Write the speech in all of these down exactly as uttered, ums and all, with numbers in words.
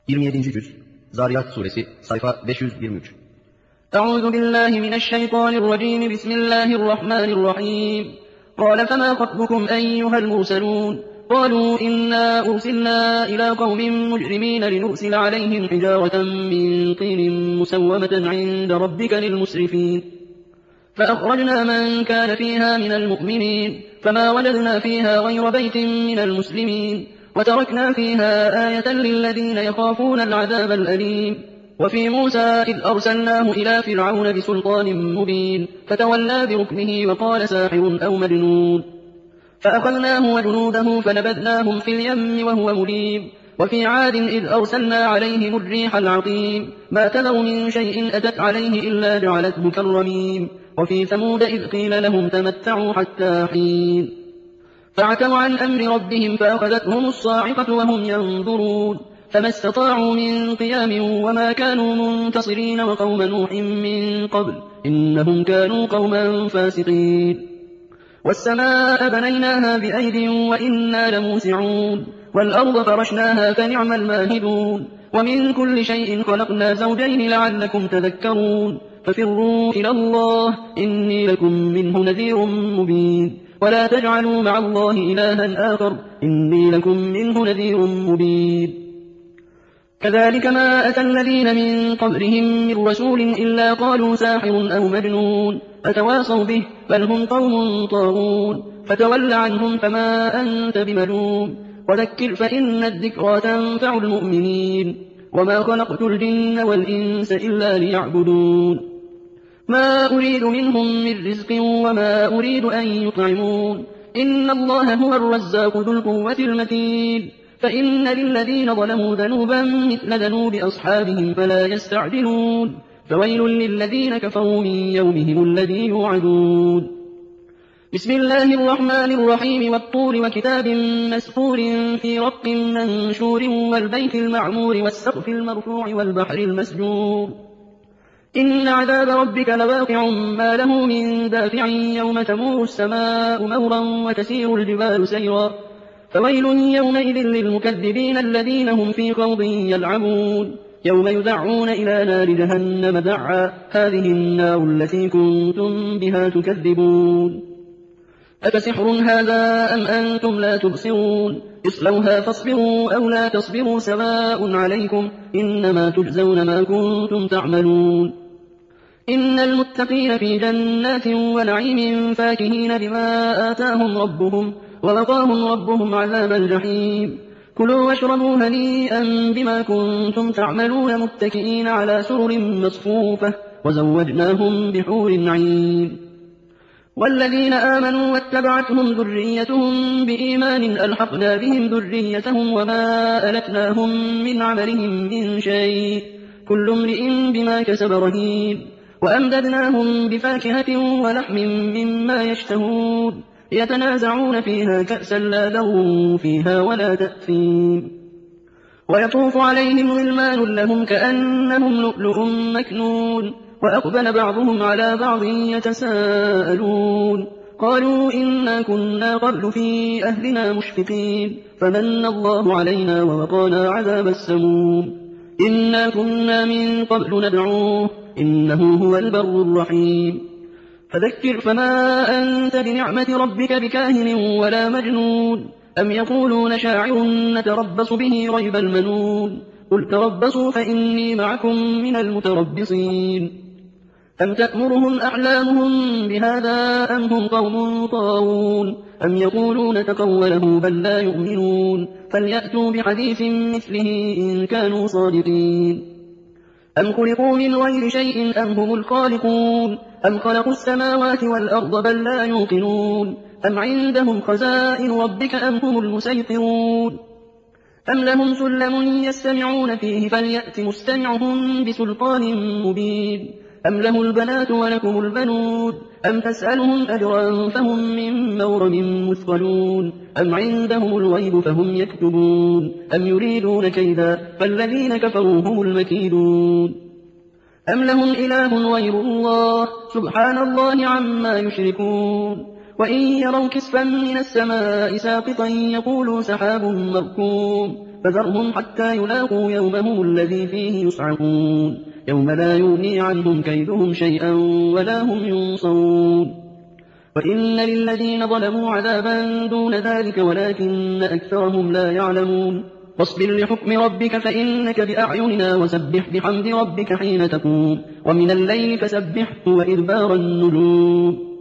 yirmi yedinci cüz Zariyat suresi sayfa beş yüz yirmi üç. أعوذ بالله من الشيطان الرجيم بسم الله الرحمن الرحيم قال فما خطبكم أيها المرسلون قالوا إنا أرسلنا إلى قوم مجرمين لنرسل عليهم حجارة من طين مسومة عند ربك للمسرفين فأخرجنا من كان فيها من المؤمنين فما وجدنا فيها غير بيت من المسلمين وتركنا فيها آية للذين يخافون العذاب الأليم وفي موسى إذ أرسلناه إلى فرعون بسلطان مبين فتولى بركنه وقال ساحر أو مجنون فأخذناه وجنوده فنبذناهم في اليم وهو مليم وفي عاد إذ أرسلنا عليهم الريح العقيم ما تذر من شيء أتت عليه إلا جعلته كالرميم وفي ثمود إذ قيل لهم تمتعوا حتى حين فعتوا عن أمر ربهم فأخذتهم الصاعقة وهم ينظرون فما استطاعوا من قيام وما كانوا منتصرين وقوم نوح من قبل إنهم كانوا قوما فاسقين والسماء بنيناها بأيد وإنا لموسعون والأرض فرشناها فنعم الماهدون ومن كل شيء خلقنا زوجين لعلكم تذكرون ففروا إلى الله إني لكم منه نذير مبين ولا تجعلوا مع الله إلها آخر إني لكم منه نذير مبين كذلك ما أتى الذين من قبلهم من رسول إلا قالوا ساحر أو مجنون فتواصوا به بل هم قوم طاغون فتول عنهم فما أنت بملوم وذكر فإن الذكرى تنفع المؤمنين وما خلقت الجن والإنس إلا ليعبدون ما أريد منهم من رزق وما أريد أن يطعمون إن الله هو الرزاق ذو القوة المتين فإن للذين ظلموا ذنوبا مثل ذنوب أصحابهم فلا يستعجلون فويل للذين كفروا من يومهم الذي يوعدون بسم الله الرحمن الرحيم والطور وكتاب مسطور في رق منشور والبيت المعمور والسقف المرفوع والبحر المسجور إن عذاب ربك لواقع ما له من دافع يوم تمور السماء مورا وتسير الجبال سيرا فويل يومئذ للمكذبين الذين هم في خوض يلعبون يوم يدعون إلى نار جهنم دعا هذه النار التي كنتم بها تكذبون أفسحر هذا أم أنتم لا تبصرون اصلوها فاصبروا أو لا تصبروا سواء عليكم إنما تجزون ما كنتم تعملون إن المتقين في جنات ونعيم فاكهين بما آتاهم ربهم ووقاهم ربهم عذاب الجحيم كلوا واشربوا هنيئا بما كنتم تعملون متكئين على سرر مصفوفة وزوجناهم بحور عين والذين آمنوا واتبعتهم ذريتهم بإيمان ألحقنا بهم ذريتهم وما ألتناهم من عملهم من شيء كل امرئ بما كسب رهين وأمددناهم بفاكهة ولحم مما يشتهون يتنازعون فيها كأسا لا لغو فيها ولا تأثيم ويطوف عليهم غلمان لهم كأنهم لؤلؤ مكنون وأقبل بعضهم على بعض يتساءلون قالوا إنا كنا قبل في أهلنا مشفقين فمن الله علينا ووقانا عذاب السموم إنا كنا من قبل ندعوه إنه هو البر الرحيم فذكر فما أنت بنعمة ربك بكاهن ولا مجنون أم يقولون شاعر نتربص به ريب المنون قل تربصوا فإني معكم من المتربصين أم تأمرهم أحلامهم بهذا أم هم قوم طاغون أم يقولون تقوله بل لا يؤمنون فليأتوا بحديث مثله إن كانوا صادقين أم خلقوا من غير شيء أم هم الخالقون أم خلقوا السماوات والأرض بل لا يوقنون أم عندهم خزائن ربك أم هم المسيطرون أم لهم سلم يستمعون فيه فليأت مستمعهم بسلطان مبين أم له البنات ولكم البنود أم تسألهم أجرا فهم من مغرم مثقلون أم عندهم الغيب فهم يكتبون أم يريدون كيدا فالذين كفروا هم المكيدون أم لهم إله غير الله سبحان الله عما يشركون وإن يروا كسفا من السماء ساقطا يقولوا سحاب مركوم فذرهم حتى يلاقوا يومهم الذي فيه يصعقون يوم لا يغني عنهم كيدهم شيئا ولا هم ينصرون وإن للذين ظلموا عذابا دون ذلك ولكن أكثرهم لا يعلمون فاصبر لحكم ربك فإنك بأعيننا وسبح بحمد ربك حين تقوم ومن الليل فسبحه وإدبار النجوم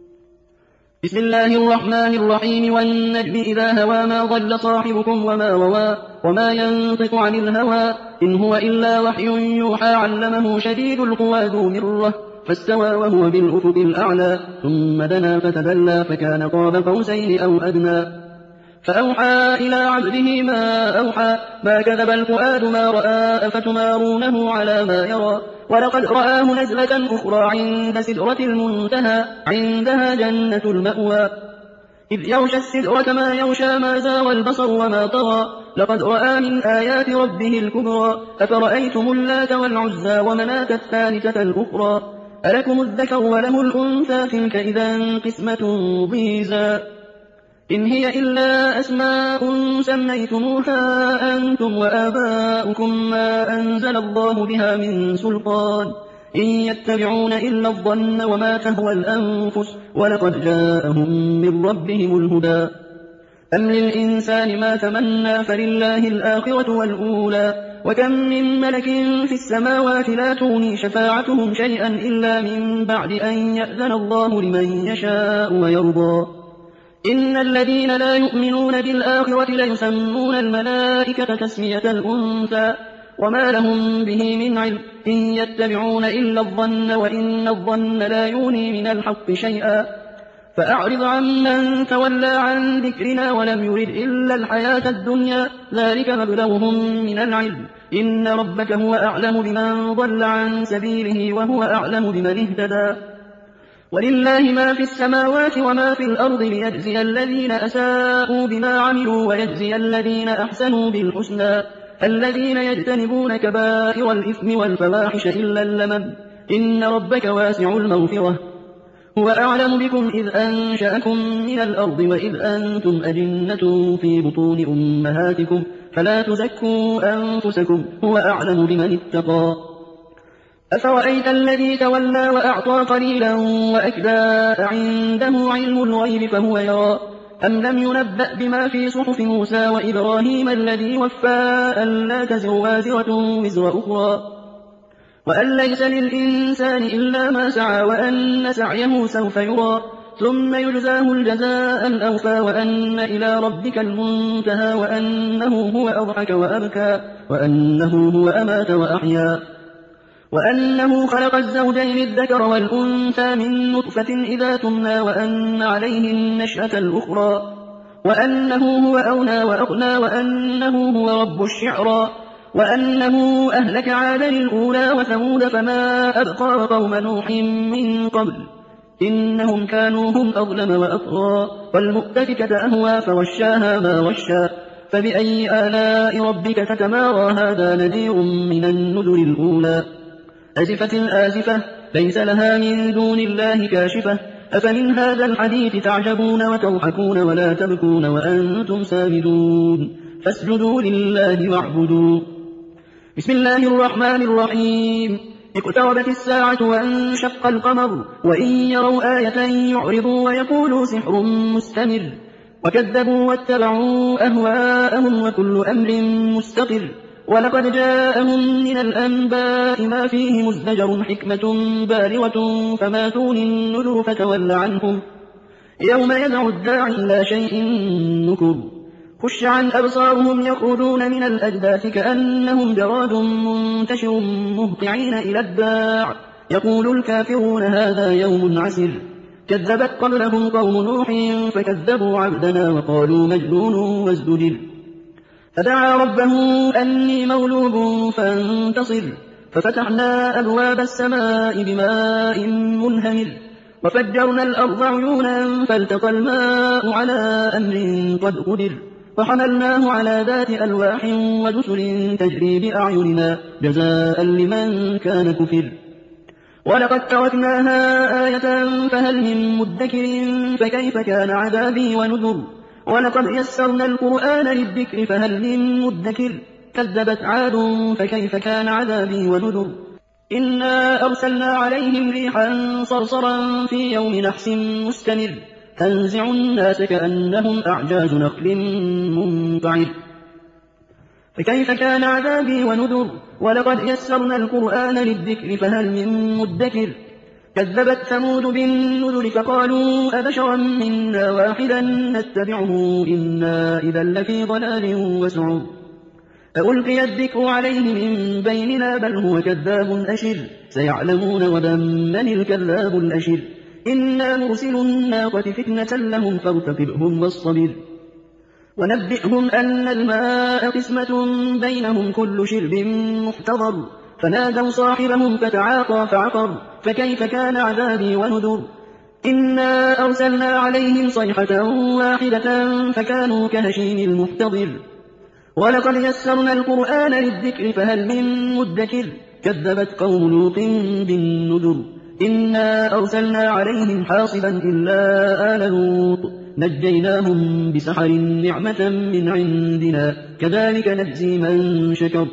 بسم الله الرحمن الرحيم والنجم إذا هوى ما ضل صاحبكم وما روى وما ينطق عن الهوى إن هو إلا وحي يوحى علمه شديد القوى ذو مرة فاستوى وهو بالأفق الأعلى ثم دنا فتدلى فكان قاب قوسين أو أدنى فأوحى إلى عبده ما أوحى ما كذب الفؤاد ما رأى أفتمارونه على ما يرى ولقد رآه نزلة أخرى عند سدرة المنتهى عندها جنة المأوى إذ يغشى السدرة ما يغشى ما زاغ البصر وما طغى لقد رأى من آيات ربه الكبرى أفرأيتم اللات والعزى ومناة الثالثة الأخرى ألكم الذكر وله الأنثى تلك إذا قسمة ضيزى إن هي إلا أسماء سميتموها أنتم وآباؤكم ما أنزل الله بها من سلطان إن يتبعون إلا الظن وما تهوى الأنفس ولقد جاءهم من ربهم الهدى أم للإنسان ما تمنى فلله الآخرة والأولى وكم من ملك في السماوات لا تغني شفاعتهم شيئا إلا من بعد أن يأذن الله لمن يشاء ويرضى إن الذين لا يؤمنون بالآخرة ليسمون الملائكة تسمية الأنثى وما لهم به من علم إن يتبعون إلا الظن وإن الظن لا يغني من الحق شيئا فأعرض عمن تولى عن ذكرنا ولم يرد إلا الحياة الدنيا ذلك مبلغهم من العلم إن ربك هو أعلم بمن ضل عن سبيله وهو أعلم بمن اهتدى ولله ما في السماوات وما في الأرض ليجزي الذين أساءوا بما عملوا ويجزي الذين أحسنوا بالحسنى الذين يجتنبون كبائر الإثم والفواحش إلا اللمم إن ربك واسع المغفرة هو أعلم بكم إذ أنشأكم من الأرض وإذ أنتم أجنة في بطون أمهاتكم فلا تزكوا أنفسكم هو أعلم بمن اتقى أفرأيت الذي تولى وأعطى قليلا وأكدى عنده علم الغيب فهو يرى أم لم ينبأ بما في صحف موسى وإبراهيم الذي وفى ألا تزر وازرة وزر أخرى وأن ليس للإنسان إلا ما سعى وأن سعيه سوف يرى ثم يجزاه الجزاء الأوفى وأن إلى ربك المنتهى وأنه هو أضحك وأبكى وأنه هو أمات وأحيا وأنه خلق الزوجين الذكر والأنثى من نطفة إذا تمنى وأن عليه النشأة الأخرى وأنه هو أغنى وأغنى وأنه هو رب الشعرى وأنه أهلك عادا الأولى وثمود فما أبقى وقوم نوح من قبل إنهم كانوا هم أظلم وأطغى والمؤتفكة أهوى فغشاها ما غشى فبأي آلاء ربك تتمارى هذا نذير من النذر الأولى أزفت الآزفة ليس لها من دون الله كاشفة أفمن هذا الحديث تعجبون وتضحكون ولا تبكون وأنتم سامدون فاسجدوا لله واعبدوا بسم الله الرحمن الرحيم اقتربت الساعة وانشق القمر وإن يروا آية يعرضوا ويقولوا سحر مستمر وكذبوا واتبعوا أهواءهم وكل أمر مستقر ولقد جاءهم من الأنباء ما فيه مزدجر حكمة بالغة فما تغني النذر فتول عنهم يوم يدعو الداعي إلى شيء نكر خش عن أبصارهم يخرجون من الأجداث كأنهم جراد منتشر مهطعين إلى الداع يقول الكافرون هذا يوم عسر كذبت قبلهم قوم نوح فكذبوا عبدنا وقالوا مجنون وازدجر فدعا ربه أني مغلوب فانتصر ففتحنا أبواب السماء بماء منهمر وفجرنا الأرض عيونا فالتقى الماء على أمر قد قدر فحملناه على ذات ألواح ودسر تجري بأعيننا جزاء لمن كان كفر ولقد تركناها آية فهل من مدكر فكيف كان عذابي ونذر ولقد يسرنا القرآن للذكر فهل من مدكر كذبت عاد فكيف كان عذابي ونذر إنا أرسلنا عليهم ريحا صرصرا في يوم نحس مستمر تنزع الناس كأنهم أعجاز نخل منقعر فكيف كان عذابي ونذر ولقد يسرنا القرآن للذكر فهل من مدكر كذبت ثمود بالنذر فقالوا أبشرا منا واحدا نتبعه إنا إذا لفي ضلال وسعر ألقي الذكر عليه من بيننا بل هو كذاب أشر سيعلمون غدا من الكذاب الأشر إنا مرسل الناقة فتنة لهم فارتقبهم واصطبر ونبئهم أن الماء قسمة بينهم كل شرب محتضر فنادوا صاحبهم فتعاطى فعقر فكيف كان عذابي ونذر إنا أرسلنا عليهم صيحة واحدة فكانوا كهشيم المحتضر ولقد يسرنا القرآن للذكر فهل من مدكر كذبت قوم لوط بالنذر إنا أرسلنا عليهم حاصبا إلا آل لوط نجيناهم بسحر نعمة من عندنا كذلك نجزي من شكر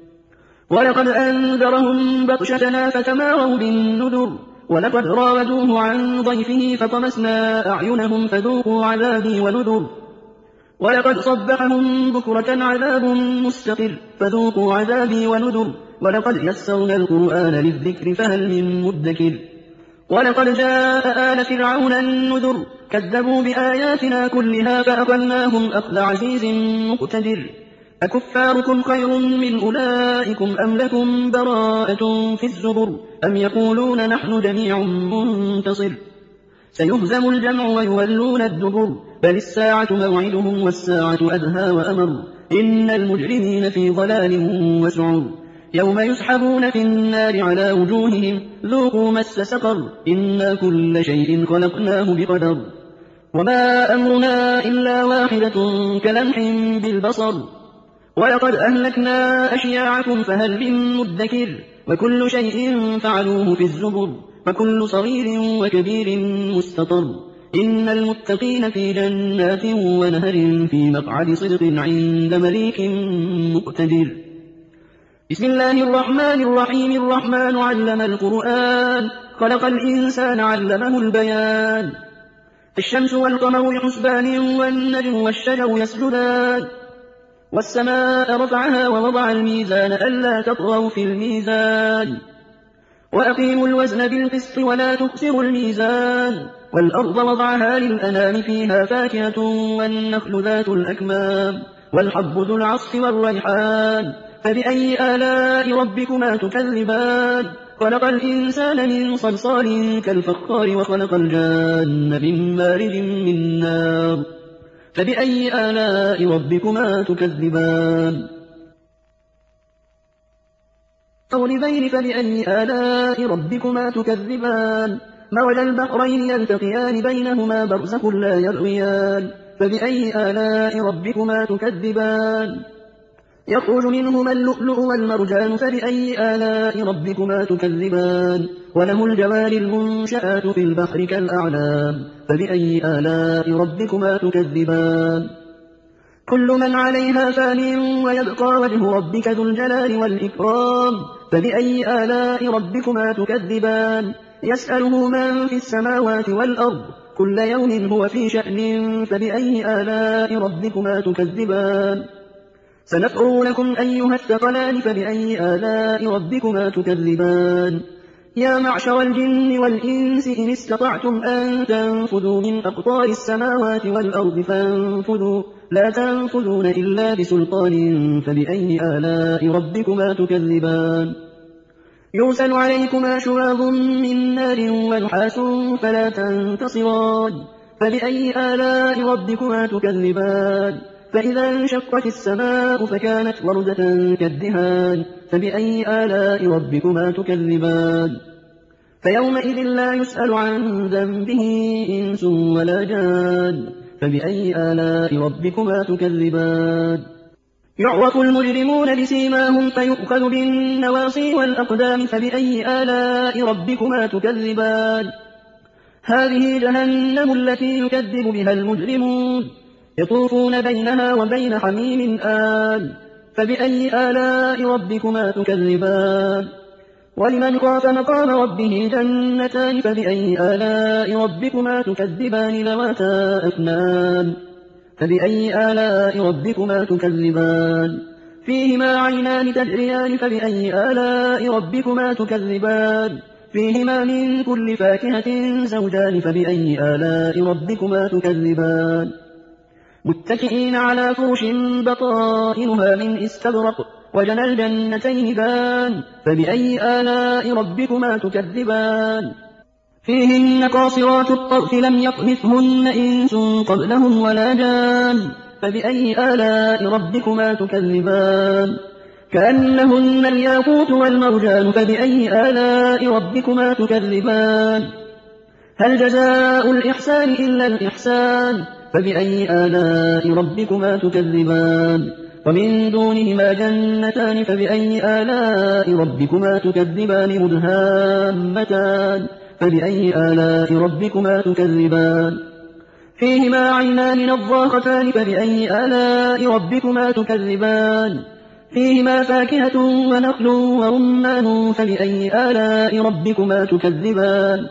ولقد أنذرهم بطشتنا فتماروا بالنذر ولقد راودوه عن ضيفه فطمسنا أعينهم فذوقوا عذابي ونذر ولقد صبحهم بكرة عذاب مستقر فذوقوا عذابي ونذر ولقد يسرنا القرآن للذكر فهل من مدكر ولقد جاء آل فرعون النذر كذبوا بآياتنا كلها فأخذناهم أخذ عزيز مقتدر أكفاركم خير من أولئكم أم لكم براءة في الزبر أم يقولون نحن جميع منتصر سيهزم الجمع ويولون الدبر بل الساعة موعدهم والساعة أدهى وأمر إن المجرمين في ضلال وسعر يوم يسحبون في النار على وجوههم ذوقوا مس سقر إنا كل شيء خلقناه بقدر وما أمرنا إلا واحدة كلمح بالبصر ولقد أهلكنا أشياعكم فهل من مدكر وكل شيء فعلوه في الزبر وكل صغير وكبير مستطر إن المتقين في جنات ونهر في مقعد صدق عند مليك مقتدر بسم الله الرحمن الرحيم الرحمن علم القرآن خلق الإنسان علمه البيان الشمس والقمر حسبان والنجم والشجر يسجدان والسماء رفعها ووضع الميزان ألا تطغوا في الميزان وأقيموا الوزن بالقسط ولا تخسروا الميزان والأرض وضعها للأنام فيها فاكهة والنخل ذات الأكمام والحب ذو العصف والريحان فبأي آلاء ربكما تكذبان خلق الإنسان من صلصال كالفخار وخلق الجان من مارج من نار فبأي آلاء ربكما تكذبان قولبين فبأي آلاء ربكما تكذبان مرج البحرين يلتقيان بينهما برزخ لا يبغيان فبأي آلاء ربكما تكذبان يخرج منهما اللؤلؤ والمرجان فبأي آلاء ربكما تكذبان وله الجوار المنشآت في البحر كالأعلام فبأي آلاء ربكما تكذبان كل من عليها فان ويبقى وجه ربك ذو الجلال والإكرام فبأي آلاء ربكما تكذبان يسأله من في السماوات والأرض كل يوم هو في شأن فبأي آلاء ربكما تكذبان سنفرغ لكم أيها الثقلان فبأي آلاء ربكما تكذبان يا معشر الجن والإنس إن استطعتم أن تنفذوا من أقطار السماوات والأرض فانفذوا لا تنفذون إلا بسلطان فبأي آلاء ربكما تكذبان يرسل عليكما شواظ من نار ونحاس فلا تنتصران فبأي آلاء ربكما تكذبان فإذا انشقت السماء فكانت وردة كالدهان فبأي آلاء ربكما تكذبان فيومئذ لا يسأل عن ذنبه إنس ولا جان فبأي آلاء ربكما تكذبان يعرف المجرمون بسيماهم فيؤخذ بالنواصي والأقدام فبأي آلاء ربكما تكذبان هذه جهنم التي يكذب بها المجرمون يطوفون بينها وبين حميم آن فبأي آلاء ربكما تكذبان ولمن خاف مقام ربه جنتان فبأي آلاء ربكما تكذبان ذواتا أفنان فبأي آلاء ربكما تكذبان فيهما عينان تجريان فبأي آلاء ربكما تكذبان فيهما من كل فاكهة زوجان فبأي آلاء ربكما تكذبان متكئين على فرش بطائنها من استبرق وجنى الجنتين دان فبأي آلاء ربكما تكذبان فيهن قاصرات الطرف لم يطمثهن إنس قبلهم ولا جان فبأي آلاء ربكما تكذبان كأنهن الياقوت والمرجان فبأي آلاء ربكما تكذبان هل جزاء الإحسان إلا الإحسان فبأي آلاء ربكما تكذبان ومن دونهما جنتان فبأي آلاء ربكما تكذبان مدهامتان فبأي آلاء ربكما تكذبان فيهما عينان نضاختان فبأي آلاء ربكما تكذبان فيهما فاكهة ونخل ورمان فبأي آلاء ربكما تكذبان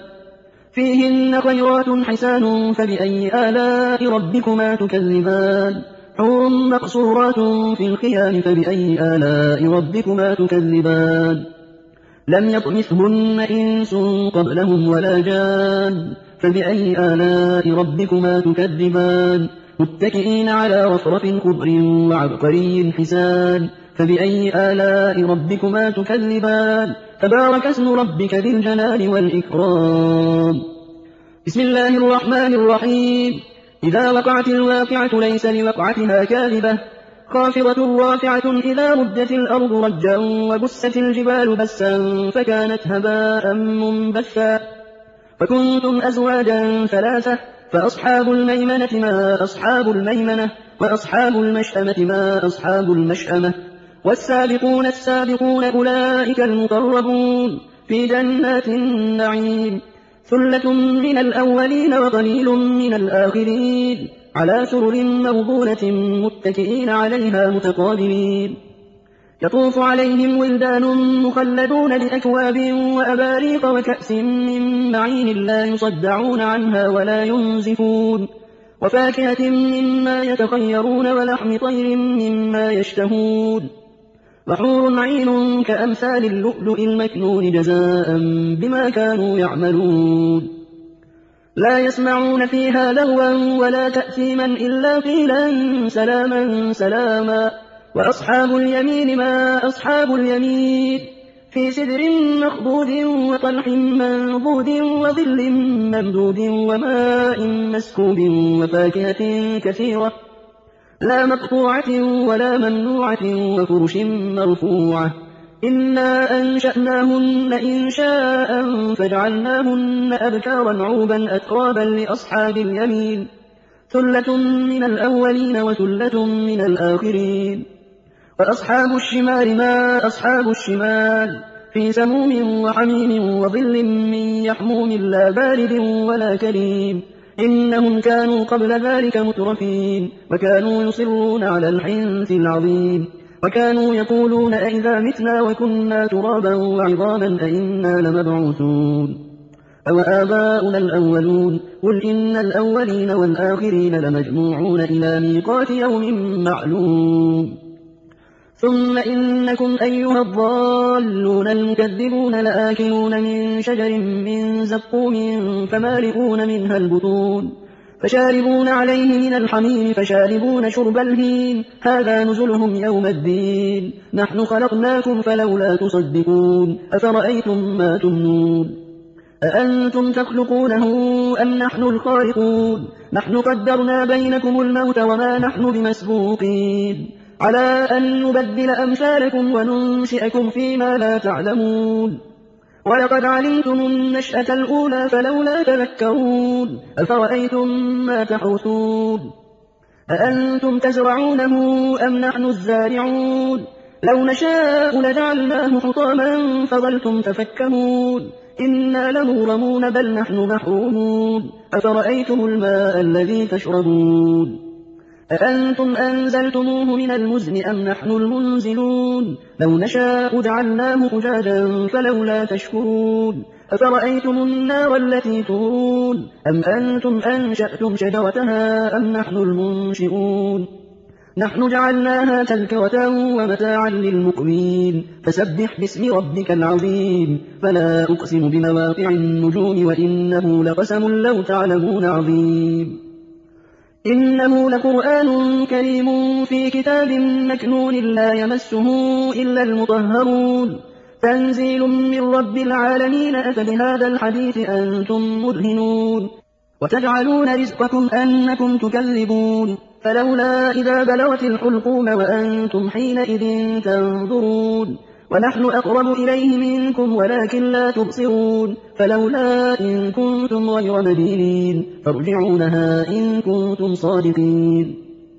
فيهن خيرات حسان فبأي آلاء ربكما تكذبان حور مقصورات في الخيام فبأي آلاء ربكما تكذبان لم يطمثهن إنس قبلهم ولا جان فبأي آلاء ربكما تكذبان متكئين على رفرف خضر وعبقري حسان فبأي آلاء ربكما تكذبان تبارك اسم ربك ذي الجلال والإكرام بسم الله الرحمن الرحيم إذا وقعت الواقعة ليس لوقعتها كاذبة خافضة رافعة إذا مدت الأرض رجا وبست الجبال بسا فكانت هباء منبثا فكنتم أزواجا ثلاثة فأصحاب الميمنة ما أصحاب الميمنة وأصحاب المشأمة ما أصحاب المشأمة والسابقون السابقون أولئك المقربون في جنات النعيم ثلة من الأولين وقليل من الآخرين على سرر موضونة متكئين عليها متقابلين يطوف عليهم ولدان مخلدون بأكواب وأباريق وكأس من معين لا يصدعون عنها ولا ينزفون وفاكهة مما يتخيرون ولحم طير مما يشتهون وحور عين كأمثال اللؤلؤ المكنون جزاء بما كانوا يعملون لا يسمعون فيها لغوا ولا تأثيما إلا قيلا سلاما سلاما وأصحاب اليمين ما أصحاب اليمين في سدر مخضود وطلح منضود وظل ممدود وماء مسكوب وفاكهة كثيرة لا مقطوعة ولا ممنوعة وفرش مرفوعة إنا أنشأناهن إنشاء فجعلناهن أبكارا عوبا أترابا لأصحاب اليمين ثلة من الأولين وثلة من الآخرين وأصحاب الشمال ما أصحاب الشمال في سموم وحميم وظل من يحموم لا بارد ولا كريم إنهم كانوا قبل ذلك مترفين وكانوا يصرون على الحنث العظيم وكانوا يقولون أئذا متنا وكنا ترابا وعظاما أئنا لمبعوثون أو آباؤنا الأولون قل إن الأولين والآخرين لمجموعون إلى ميقات يوم معلوم ثم إنكم أيها الضالون المكذبون لآكلون من شجر من زقوم فمالئون منها البطون فشاربون عليه من الحميم فشاربون شرب الهيم هذا نزلهم يوم الدين نحن خلقناكم فلولا تصدقون أفرأيتم ما تمنون أأنتم تخلقونه أم نحن الخالقون نحن قدرنا بينكم الموت وما نحن بمسبوقين على أن نبدل أمثالكم وننشئكم فيما لا تعلمون ولقد علمتم النشأة الأولى فلولا تذكرون أفرأيتم ما تحرثون أأنتم تزرعونه أم نحن الزارعون لو نشاء لجعلناه حطاما فظلتم تفكرون إنا لمغرمون بل نحن محرومون أفرأيتم الماء الذي تشربون أأنتم أنزلتموه من المزن أم نحن المنزلون لو نشاء جعلناه أجاجا فلولا تشكرون أفرأيتم النار التي تورون أم أنتم أنشأتم شجرتها أم نحن المنشئون نحن جعلناها تذكرة ومتاعا للمقوين فسبح باسم ربك العظيم فلا أقسم بمواقع النجوم وإنه لقسم لو تعلمون عظيم إنه لقرآن كريم في كتاب مكنون لا يمسه إلا المطهرون تنزيل من رب العالمين أفبهذا الحديث أنتم مدهنون وتجعلون رزقكم أنكم تكذبون فلولا إذا بلغت الحلقوم وأنتم حينئذ تنظرون ونحن أقرب إليه منكم ولكن لا تبصرون فلولا إن كنتم غير مدينين فارجعونها إن كنتم صادقين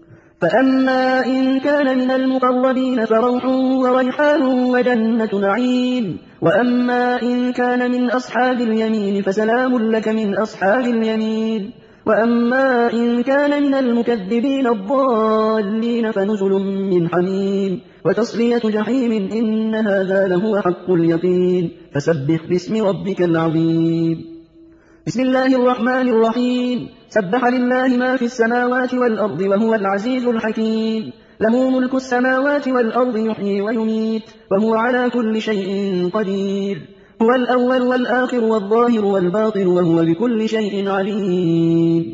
فأما إن كان من المقربين فروح وريحان وجنة نعيم وأما إن كان من أصحاب اليمين فسلام لك من أصحاب اليمين وأما إن كان من المكذبين الضالين فنزل من حميم وتصلية جحيم إن هذا لهو حق اليقين فسبح باسم ربك العظيم بسم الله الرحمن الرحيم سبح لله ما في السماوات والأرض وهو العزيز الحكيم له ملك السماوات والأرض يحيي ويميت وهو على كل شيء قدير هو الأول والآخر والظاهر والباطن وهو بكل شيء عليم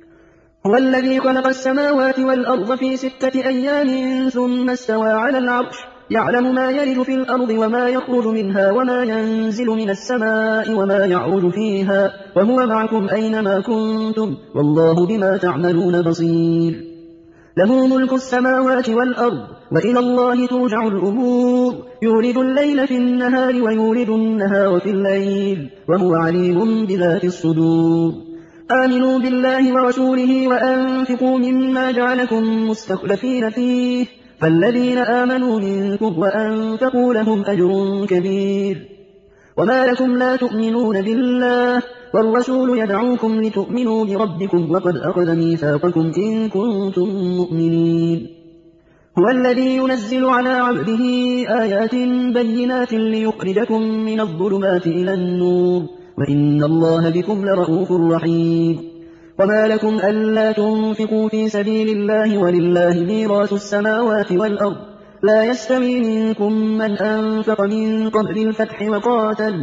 هو الذي خلق السماوات والأرض في ستة أيام ثم استوى على العرش يعلم ما يلج في الأرض وما يخرج منها وما ينزل من السماء وما يعرج فيها وهو معكم أينما كنتم والله بما تعملون بصير له ملك السماوات والأرض وإلى الله ترجع الأمور يولد الليل في النهار ويولد النهار في الليل وهو عليم بذات الصدور آمنوا بالله ورسوله وأنفقوا مما جعلكم مستخلفين فيه فالذين آمنوا منكم وأنفقوا لهم أجر كبير وما لكم لا تؤمنون بالله والرسول يدعوكم لتؤمنوا بربكم وقد أخذ ميثاقكم إن كنتم مؤمنين هو الذي ينزل على عبده آيات بينات ليخرجكم من الظلمات إلى النور وإن الله بكم لرؤوف رحيم وما لكم ألا تنفقوا في سبيل الله ولله ميراث السماوات والأرض لا يستوي منكم من أنفق من قبل الفتح وقاتل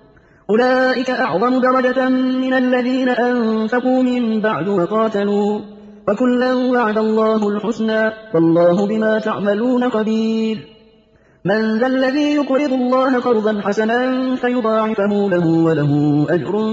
أولئك أعظم درجة من الذين أنفقوا من بعد وقاتلوا وكلا وعد الله الحسنى والله بما تعملون خبير من ذا الذي يقرض الله قرضا حسنا فيضاعفه له وله أجر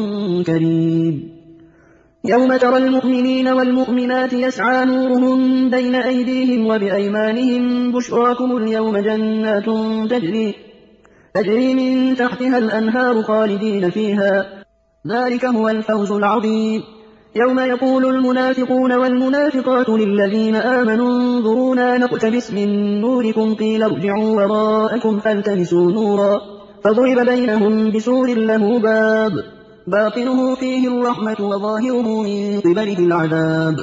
كريم يوم ترى المؤمنين والمؤمنات يسعى نورهم بين أيديهم وبأيمانهم بشراكم اليوم جنات تجري تجري من تحتها الأنهار خالدين فيها ذلك هو الفوز العظيم يوم يقول المنافقون والمنافقات للذين آمنوا انظرونا نقتبس من نوركم قيل ارجعوا وراءكم فالتمسوا نورا فضرب بينهم بسور له باب باطنه فيه الرحمة وظاهره من قبله العذاب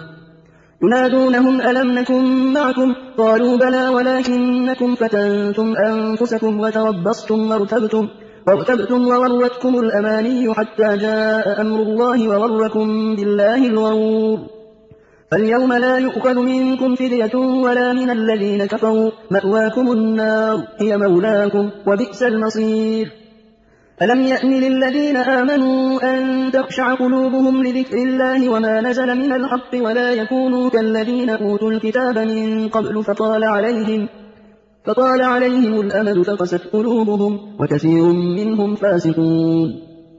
ينادونهم ألم نكن معكم قالوا بلى ولكنكم فتنتم أنفسكم وتربصتم وارتبتم وارتبتم وورتكم الأماني حتى جاء أمر الله وغركم بالله الغرور فاليوم لا يؤخذ منكم فدية ولا من الذين كفروا مأواكم النار هي مولاكم وبئس المصير ألم يأن للذين آمنوا أن تخشع قلوبهم لذكر الله وما نزل من الحق ولا يكونوا كالذين أوتوا الكتاب من قبل فطال عليهم فطال عليهم الأمد فقست قلوبهم وكثير منهم فاسقون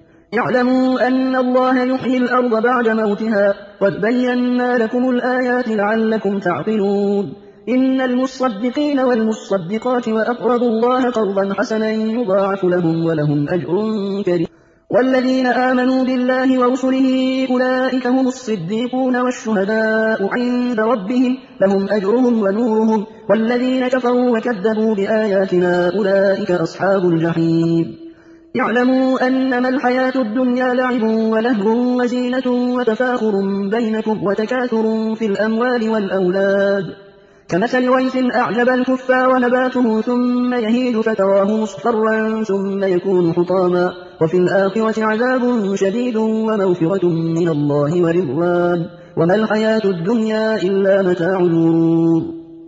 يعلموا أن الله يحيي الأرض بعد موتها قد بينا لكم الآيات لعلكم تعقلون إن المصدقين والمصدقات وأقرضوا الله قرضا حسنا يضاعف لهم ولهم أجر كريم والذين آمنوا بالله ورسله أولئك هم الصديقون والشهداء عند ربهم لهم أجرهم ونورهم والذين كفروا وكذبوا بآياتنا أولئك أصحاب الجحيم اعلموا أنما الحياة الدنيا لعب ولهو وزينة وتفاخر بينكم وتكاثر في الأموال والأولاد كمثل غيث أعجب الكفار نباته ثم يهيج فتراه مصفرا ثم يكون حطاما وفي الآخرة عذاب شديد ومغفرة من الله ورضوان وما الحياة الدنيا إلا متاع الغرور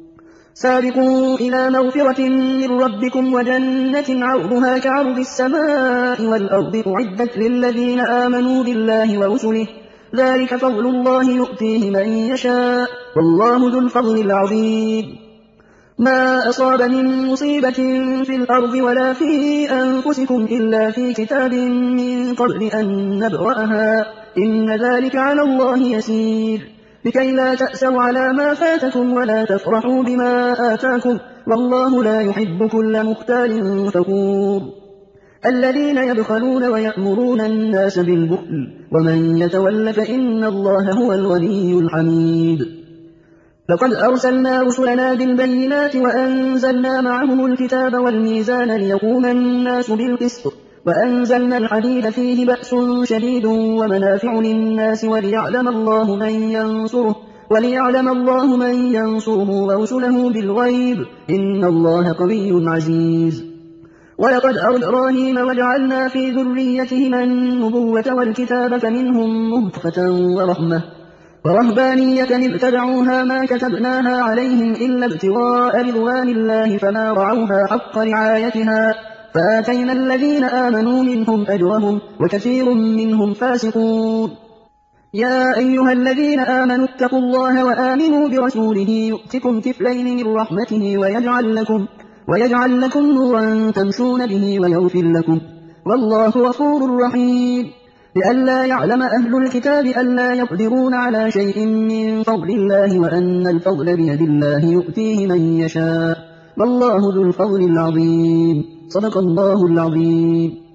سابقوا إلى مغفرة من ربكم وجنة عرضها كعرض السماء والأرض أعدت للذين آمنوا بالله ورسله ذلك فضل الله يؤتيه من يشاء والله ذو الفضل العظيم ما أصاب من مصيبة في الأرض ولا في أنفسكم إلا في كتاب من قبل أن نبرأها إن ذلك على الله يسير لكي لا تأسوا على ما فاتكم ولا تفرحوا بما آتاكم والله لا يحب كل مختال فخور الذين يبخلون ويأمرون الناس بالبخل ومن يتول فإن الله هو الغني الحميد لقد أرسلنا رسلنا بالبينات وأنزلنا معهم الكتاب والميزان ليقوم الناس بالقسط وأنزلنا الحديد فيه بأس شديد ومنافع للناس وليعلم الله من ينصره وليعلم الله من ينصره ورسله بالغيب إن الله قوي عزيز ولقد أرسلنا إبراهيم وجعلنا في ذريتهما النبوة والكتاب فمنهم مهتدى ورحمة ورهبانية ابتدعوها ما كتبناها عليهم إلا ابتغاء رضوان الله فما رعوها حق رعايتها فآتينا الذين آمنوا منهم أجرهم وكثير منهم فاسقون يا أيها الذين آمنوا اتقوا الله وآمنوا برسوله يؤتكم كفلين من رحمته ويجعل لكم, ويجعل لكم نورا تمشون به ويغفر لكم والله غفور رحيم لئلا يعلم أهل الكتاب ألا يقدرون على شيء من فضل الله وأن الفضل بيد الله يؤتيه من يشاء والله ذو الفضل العظيم صدق الله العظيم